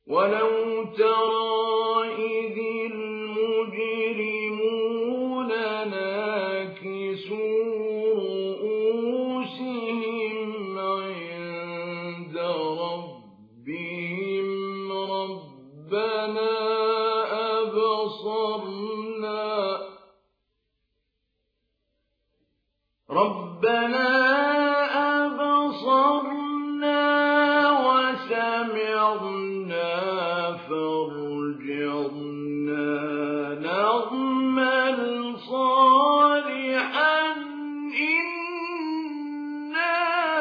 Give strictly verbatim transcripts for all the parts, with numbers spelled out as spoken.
ولو ترى إذ المجرمون ناكسوا رؤوسهم عند ربهم ربنا أبصرنا ربنا أبصرنا وسمعنا فارجعنا نعمل صالحا إنا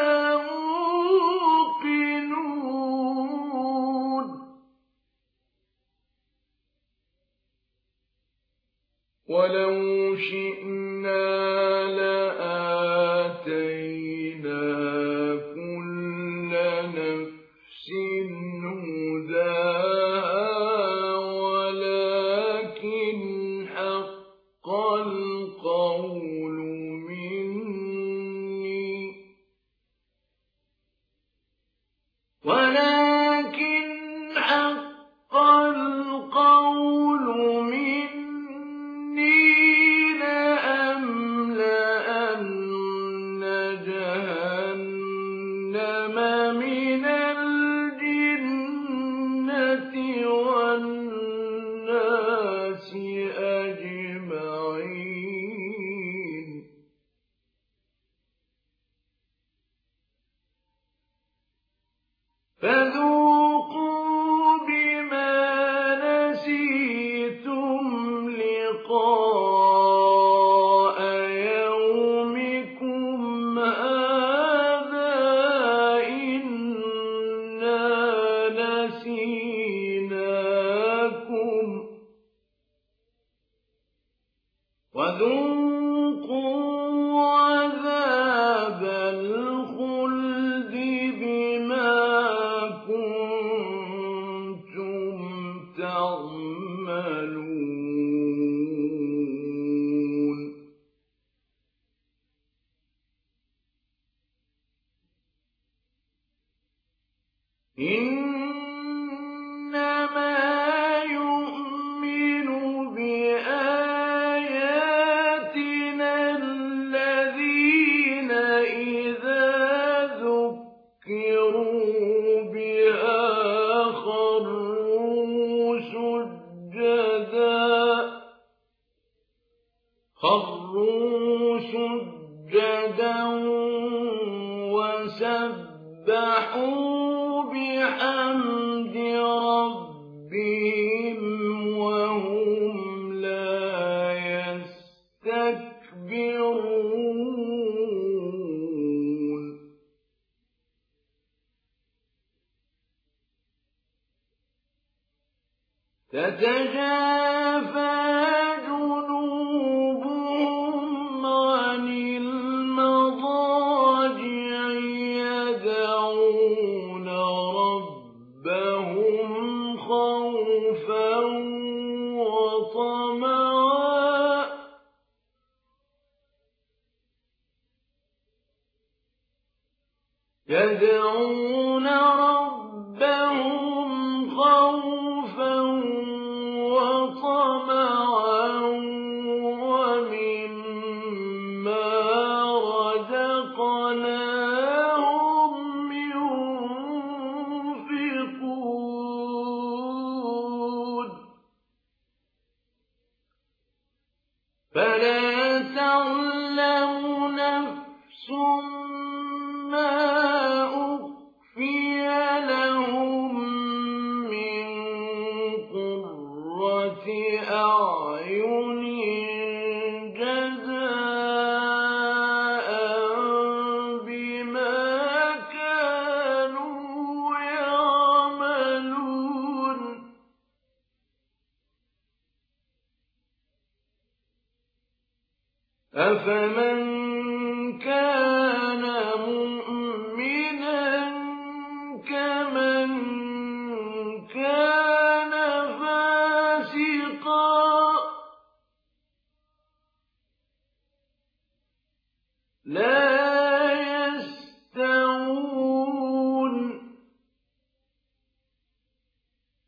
موقنون ولو شئنا لآتينا كل نفس هداها ولكن حق القول مني ولكن حق القول مني لأملأن جهنم من الجنة والناس أجمعين فذوقوا بما نسيتم لقاء يومكم هذا إنا نسيناكم وذوقوا عذاب الخلد بما كنتم تعملون إنما يؤمن بآياتنا الذين إذا ذكروا بها خروا سجدا خروا سجدا وسبحوا بحمد ربهم وهم لا يستكبرون تتجافى جنوبهم عن المضاجع يدعون ربهم خوفا وطمعا يدعون ربهم خوفا وطمعا ومما رزقناهم ينفقون فلا تعلم نفس ما أخفي لهم من قرة أعين جزاء بما كانوا يعملون أفمن كان مؤمنا كمن كان فاسقا لا يستوون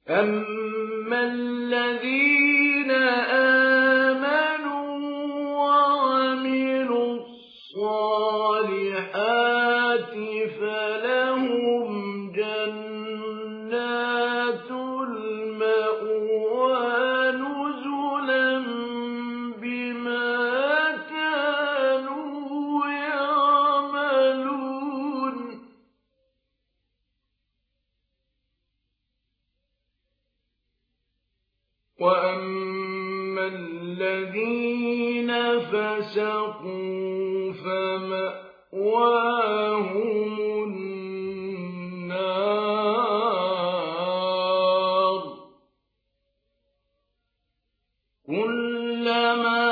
أما الذين آمنوا وعملوا الصالحات فلهم جنات المأوى نزلا بما كانوا يعملون وأما الذين فسقوا فمأواهم النار كلما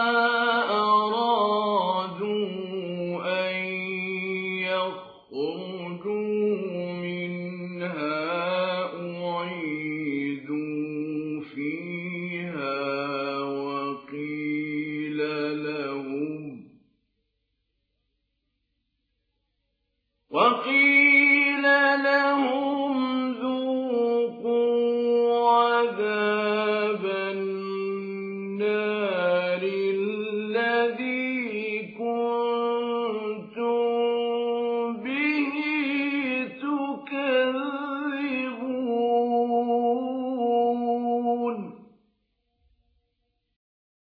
أرادوا أن يخرجوا منها